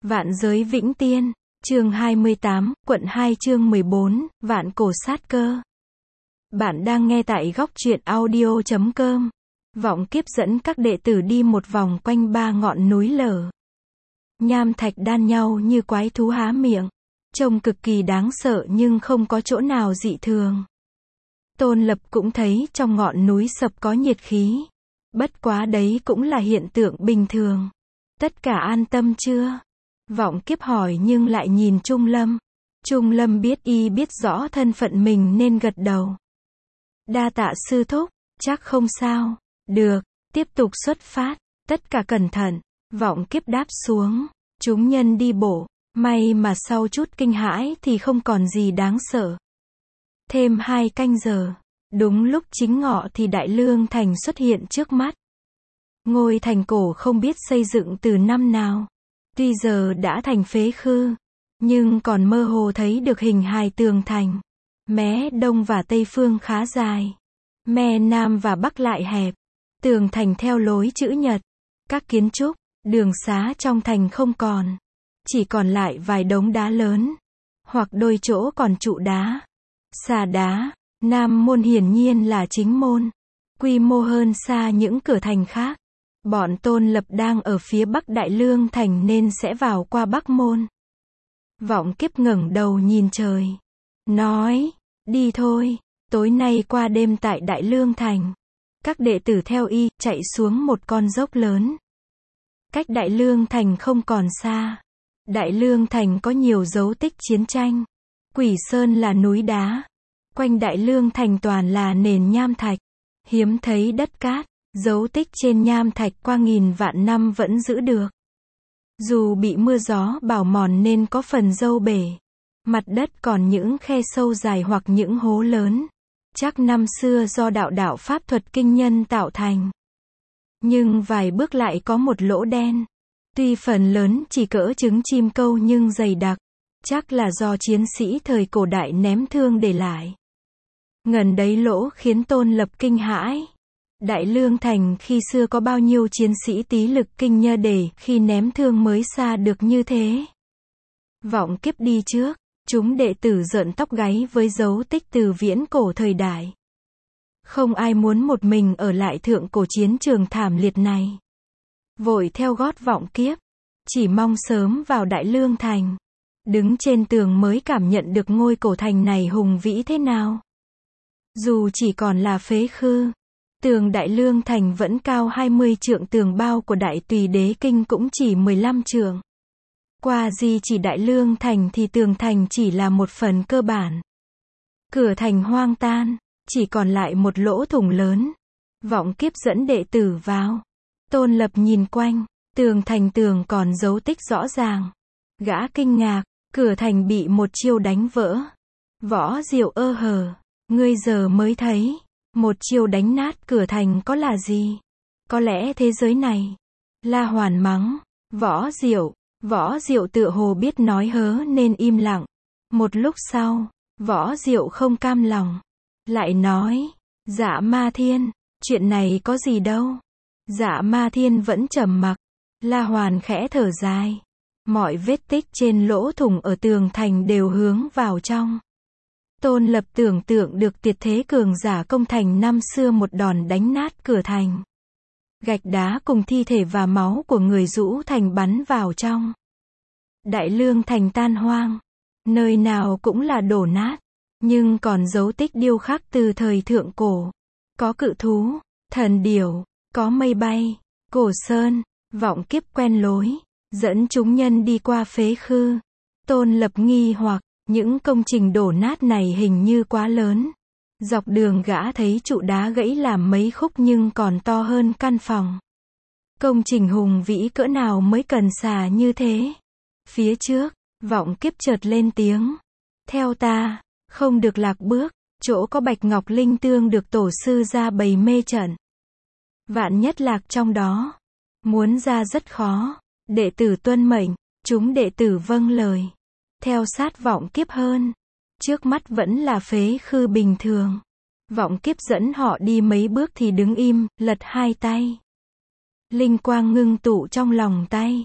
Vạn giới vĩnh tiên, chương 28, quận 2 chương 14, vạn cổ sát cơ. Bạn đang nghe tại góc truyện audio.com. Vọng kiếp dẫn các đệ tử đi một vòng quanh ba ngọn núi lở. Nham thạch đan nhau như quái thú há miệng. Trông cực kỳ đáng sợ nhưng không có chỗ nào dị thường. Tôn Lập cũng thấy trong ngọn núi sập có nhiệt khí. Bất quá đấy cũng là hiện tượng bình thường. Tất cả an tâm chưa? Vọng kiếp hỏi nhưng lại nhìn Trung Lâm. Trung Lâm biết rõ thân phận mình nên gật đầu. Đa tạ sư thúc, chắc không sao. Được, tiếp tục xuất phát, tất cả cẩn thận. Vọng kiếp đáp xuống. Chúng nhân đi bộ, may mà sau chút kinh hãi thì không còn gì đáng sợ. Thêm 2 canh giờ, đúng lúc chính ngọ thì Đại Lương Thành xuất hiện trước mắt. Ngôi thành cổ không biết xây dựng từ năm nào. Tuy giờ đã thành phế khư, nhưng còn mơ hồ thấy được hình hài tường thành. Mé đông và tây phương khá dài, mé nam và bắc lại hẹp. Tường thành theo lối chữ nhật. Các kiến trúc, đường xá trong thành không còn. Chỉ còn lại vài đống đá lớn, hoặc đôi chỗ còn trụ đá, xà đá. Nam môn hiển nhiên là chính môn, quy mô hơn xa những cửa thành khác. Bọn Tôn Lập đang ở phía bắc Đại Lương Thành nên sẽ vào qua Bắc Môn. Vọng kiếp ngẩng đầu nhìn trời, nói, đi thôi, tối nay qua đêm tại Đại Lương Thành. Các đệ tử theo y, chạy xuống một con dốc lớn. Cách Đại Lương Thành không còn xa. Đại Lương Thành có nhiều dấu tích chiến tranh. Quỷ Sơn là núi đá. Quanh Đại Lương Thành toàn là nền nham thạch. Hiếm thấy đất cát. Dấu tích trên nham thạch qua nghìn vạn năm vẫn giữ được. Dù bị mưa gió bào mòn nên có phần râu bể. Mặt đất còn những khe sâu dài hoặc những hố lớn. Chắc năm xưa do đạo pháp thuật kinh nhân tạo thành. Nhưng vài bước lại có một lỗ đen. Tuy phần lớn chỉ cỡ trứng chim câu nhưng dày đặc. Chắc là do chiến sĩ thời cổ đại ném thương để lại. Ngần đấy lỗ khiến Tôn Lập kinh hãi. Đại Lương Thành khi xưa có bao nhiêu chiến sĩ tí lực kinh nhơ để khi ném thương mới xa được như thế. Vọng kiếp đi trước, chúng đệ tử rợn tóc gáy với dấu tích từ viễn cổ thời đại. Không ai muốn một mình ở lại thượng cổ chiến trường thảm liệt này. Vội theo gót vọng kiếp, chỉ mong sớm vào Đại Lương Thành. Đứng trên tường mới cảm nhận được ngôi cổ thành này hùng vĩ thế nào. Dù chỉ còn là phế khư, tường Đại Lương Thành vẫn cao 20 trượng, tường bao của Đại Tùy Đế Kinh cũng chỉ 15 trượng. Qua di chỉ Đại Lương Thành thì tường thành chỉ là một phần cơ bản. Cửa thành hoang tan, chỉ còn lại một lỗ thủng lớn. Vọng kiếp dẫn đệ tử vào. Tôn Lập nhìn quanh, tường còn dấu tích rõ ràng. Gã kinh ngạc, cửa thành bị một chiêu đánh vỡ. Võ Diệu ơ hờ, ngươi giờ mới thấy. Một chiêu đánh nát cửa thành có là gì? Có lẽ thế giới này. La Hoàn mắng. Võ Diệu tựa hồ biết nói hớ nên im lặng. Một lúc sau, Võ Diệu không cam lòng. Lại nói. Dạ Ma Thiên, chuyện này có gì đâu. Dạ Ma Thiên vẫn trầm mặc. La Hoàn khẽ thở dài. Mọi vết tích trên lỗ thủng ở tường thành đều hướng vào trong. Tôn Lập tưởng tượng được tuyệt thế cường giả công thành năm xưa một đòn đánh nát cửa thành. Gạch đá cùng thi thể và máu của người rũ thành bắn vào trong. Đại Lương Thành tan hoang. Nơi nào cũng là đổ nát. Nhưng còn dấu tích điêu khắc từ thời thượng cổ. Có cự thú, thần điểu, có mây bay, cổ sơn. Vọng kiếp quen lối, dẫn chúng nhân đi qua phế khư. Tôn Lập nghi hoặc. Những công trình đổ nát này hình như quá lớn. Dọc đường gã thấy trụ đá gãy làm mấy khúc nhưng còn to hơn căn phòng. Công trình hùng vĩ cỡ nào mới cần xà như thế? Phía trước, vọng kiếp chợt lên tiếng. Theo ta, không được lạc bước, chỗ có bạch ngọc linh tương được tổ sư ra bày mê trận. Vạn nhất lạc trong đó. Muốn ra rất khó. Đệ tử tuân mệnh, chúng đệ tử vâng lời. Theo sát vọng kiếp hơn. Trước mắt vẫn là phế khư bình thường. Vọng kiếp dẫn họ đi mấy bước thì đứng im, lật hai tay. Linh quang ngưng tụ trong lòng tay.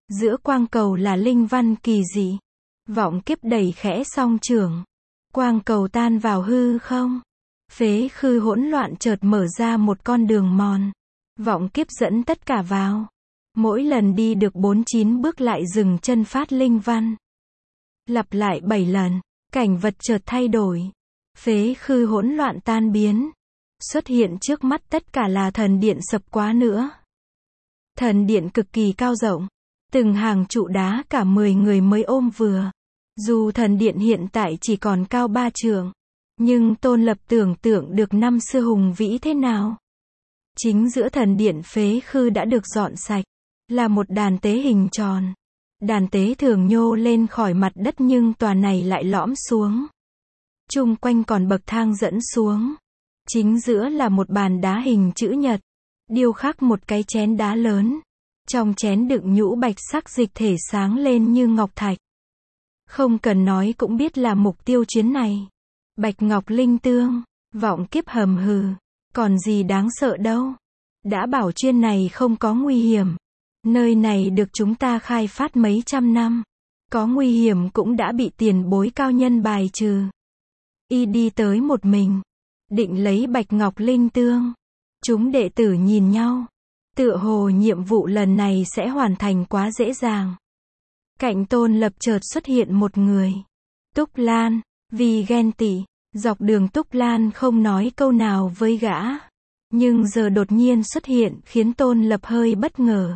Giữa quang cầu là linh văn kỳ dị. Vọng kiếp đẩy khẽ song trưởng. Quang cầu tan vào hư không. Phế khư hỗn loạn chợt mở ra một con đường mòn. Vọng kiếp dẫn tất cả vào. Mỗi lần đi được 49 bước lại dừng chân phát linh văn. Lặp lại 7 lần, cảnh vật chợt thay đổi. Phế khư hỗn loạn tan biến. Xuất hiện trước mắt tất cả là thần điện sập quá nữa. Thần điện cực kỳ cao rộng. Từng hàng trụ đá cả 10 người mới ôm vừa. Dù thần điện hiện tại chỉ còn cao 3 trượng. Nhưng Tôn Lập tưởng tượng được năm xưa hùng vĩ thế nào. Chính giữa thần điện phế khư đã được dọn sạch. Là một đàn tế hình tròn. Đàn tế thường nhô lên khỏi mặt đất nhưng tòa này lại lõm xuống. Chung quanh còn bậc thang dẫn xuống. Chính giữa là một bàn đá hình chữ nhật. Điêu khắc một cái chén đá lớn. Trong chén đựng nhũ bạch sắc dịch thể sáng lên như ngọc thạch. Không cần nói cũng biết là mục tiêu chuyến này. Bạch ngọc linh tương. Vọng kiếp hầm hừ. Còn gì đáng sợ đâu. Đã bảo chuyên này không có nguy hiểm. Nơi này được chúng ta khai phát mấy trăm năm. Có nguy hiểm cũng đã bị tiền bối cao nhân bài trừ. Y đi tới một mình. Định lấy bạch ngọc linh tương. Chúng đệ tử nhìn nhau. Tựa hồ nhiệm vụ lần này sẽ hoàn thành quá dễ dàng. Cạnh Tôn Lập chợt xuất hiện một người. Túc Lan. Vì ghen tị. Dọc đường Túc Lan không nói câu nào với gã. Nhưng giờ đột nhiên xuất hiện khiến Tôn Lập hơi bất ngờ.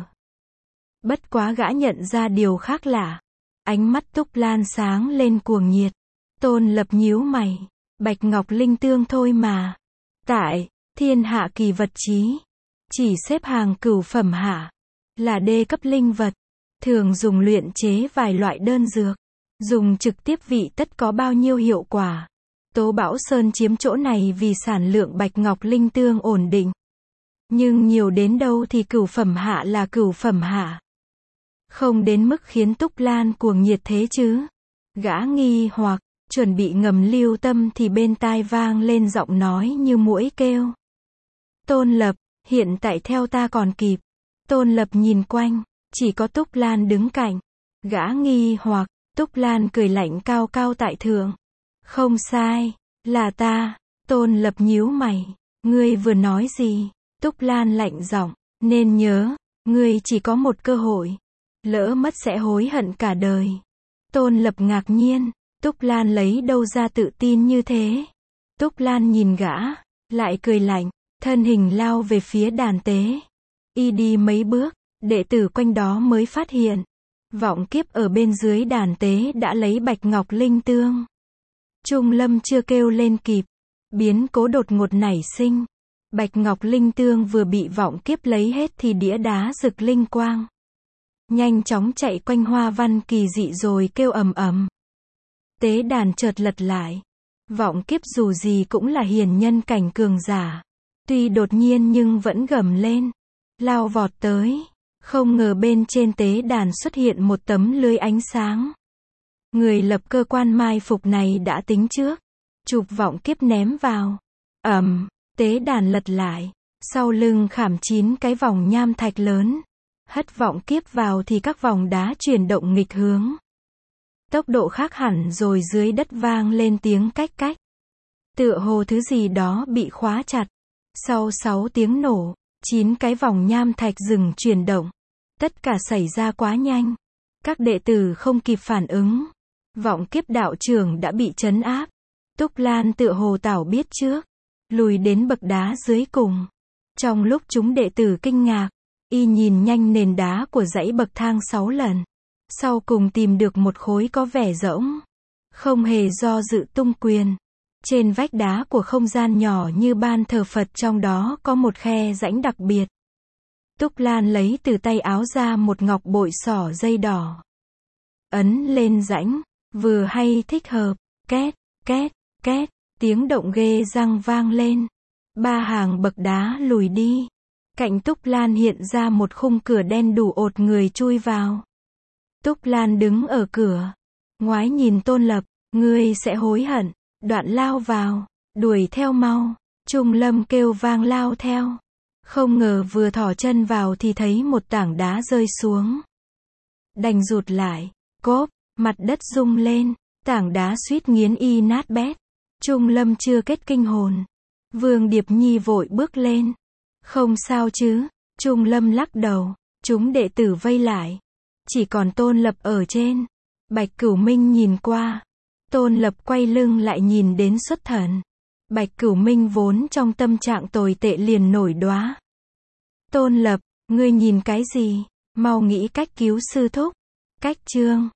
Bất quá gã nhận ra điều khác lạ. Ánh mắt Túc Lan sáng lên cuồng nhiệt. Tôn Lập nhíu mày. Bạch ngọc linh tương thôi mà. Tại thiên hạ kỳ vật chí. Chỉ xếp hàng cửu phẩm hạ. Là đê cấp linh vật. Thường dùng luyện chế vài loại đơn dược. Dùng trực tiếp vị tất có bao nhiêu hiệu quả. Tố Bảo Sơn chiếm chỗ này vì sản lượng bạch ngọc linh tương ổn định. Nhưng nhiều đến đâu thì cửu phẩm hạ là cửu phẩm hạ. Không đến mức khiến Túc Lan cuồng nhiệt thế chứ. Gã nghi hoặc, chuẩn bị ngầm lưu tâm thì bên tai vang lên giọng nói như muỗi kêu. Tôn Lập, hiện tại theo ta còn kịp. Tôn Lập nhìn quanh, chỉ có Túc Lan đứng cạnh. Gã nghi hoặc, Túc Lan cười lạnh cao cao tại thượng. Không sai, là ta. Tôn Lập nhíu mày. Ngươi vừa nói gì? Túc Lan lạnh giọng, nên nhớ, ngươi chỉ có một cơ hội. Lỡ mất sẽ hối hận cả đời. Tôn Lập ngạc nhiên, Túc Lan lấy đâu ra tự tin như thế? Túc Lan nhìn gã, lại cười lạnh, thân hình lao về phía đàn tế. Y đi mấy bước, đệ tử quanh đó mới phát hiện. Vọng kiếp ở bên dưới đàn tế đã lấy bạch ngọc linh tương. Trung Lâm chưa kêu lên kịp. Biến cố đột ngột nảy sinh. Bạch ngọc linh tương vừa bị vọng kiếp lấy hết thì đĩa đá rực linh quang. Nhanh chóng chạy quanh hoa văn kỳ dị rồi kêu ầm ầm. Tế đàn chợt lật lại. Vọng kiếp dù gì cũng là hiền nhân cảnh cường giả. Tuy đột nhiên nhưng vẫn gầm lên. Lao vọt tới. Không ngờ bên trên tế đàn xuất hiện một tấm lưới ánh sáng. Người lập cơ quan mai phục này đã tính trước. Chụp vọng kiếp ném vào. Tế đàn lật lại. Sau lưng khảm 9 cái vòng nham thạch lớn. Hất vọng kiếp vào thì các vòng đá chuyển động nghịch hướng. Tốc độ khác hẳn rồi dưới đất vang lên tiếng cách cách. Tựa hồ thứ gì đó bị khóa chặt. Sau 6 tiếng nổ, 9 cái vòng nham thạch dừng chuyển động. Tất cả xảy ra quá nhanh. Các đệ tử không kịp phản ứng. Vọng kiếp đạo trưởng đã bị trấn áp. Túc Lan tựa hồ tảo biết trước. Lùi đến bậc đá dưới cùng. Trong lúc chúng đệ tử kinh ngạc, y nhìn nhanh nền đá của dãy bậc thang 6 lần. Sau cùng tìm được một khối có vẻ rỗng. Không hề do dự tung quyền. Trên vách đá của không gian nhỏ như ban thờ Phật trong đó có một khe rãnh đặc biệt. Túc Lan lấy từ tay áo ra một ngọc bội xỏ dây đỏ. Ấn lên rãnh, vừa hay thích hợp, két, két, két, tiếng động ghê răng vang lên. 3 hàng bậc đá lùi đi. Cạnh Túc Lan hiện ra một khung cửa đen đủ ột người chui vào. Túc Lan đứng ở cửa. Ngoái nhìn Tôn Lập, ngươi sẽ hối hận. Đoạn lao vào, đuổi theo mau. Trung Lâm kêu vang lao theo. Không ngờ vừa thỏ chân vào thì thấy một tảng đá rơi xuống. đành rụt lại. Cốp, mặt đất rung lên, tảng đá suýt nghiến y nát bét. Trung Lâm chưa kết kinh hồn. Vương Điệp Nhi vội bước lên. Không sao chứ? Trung Lâm lắc đầu. Chúng đệ tử vây lại. Chỉ còn Tôn Lập ở trên. Bạch Cửu Minh nhìn qua. Tôn Lập quay lưng lại nhìn đến xuất thần. Bạch Cửu Minh vốn trong tâm trạng tồi tệ liền nổi đoá. Tôn Lập, ngươi nhìn cái gì? Mau nghĩ cách cứu sư thúc. Cách chương.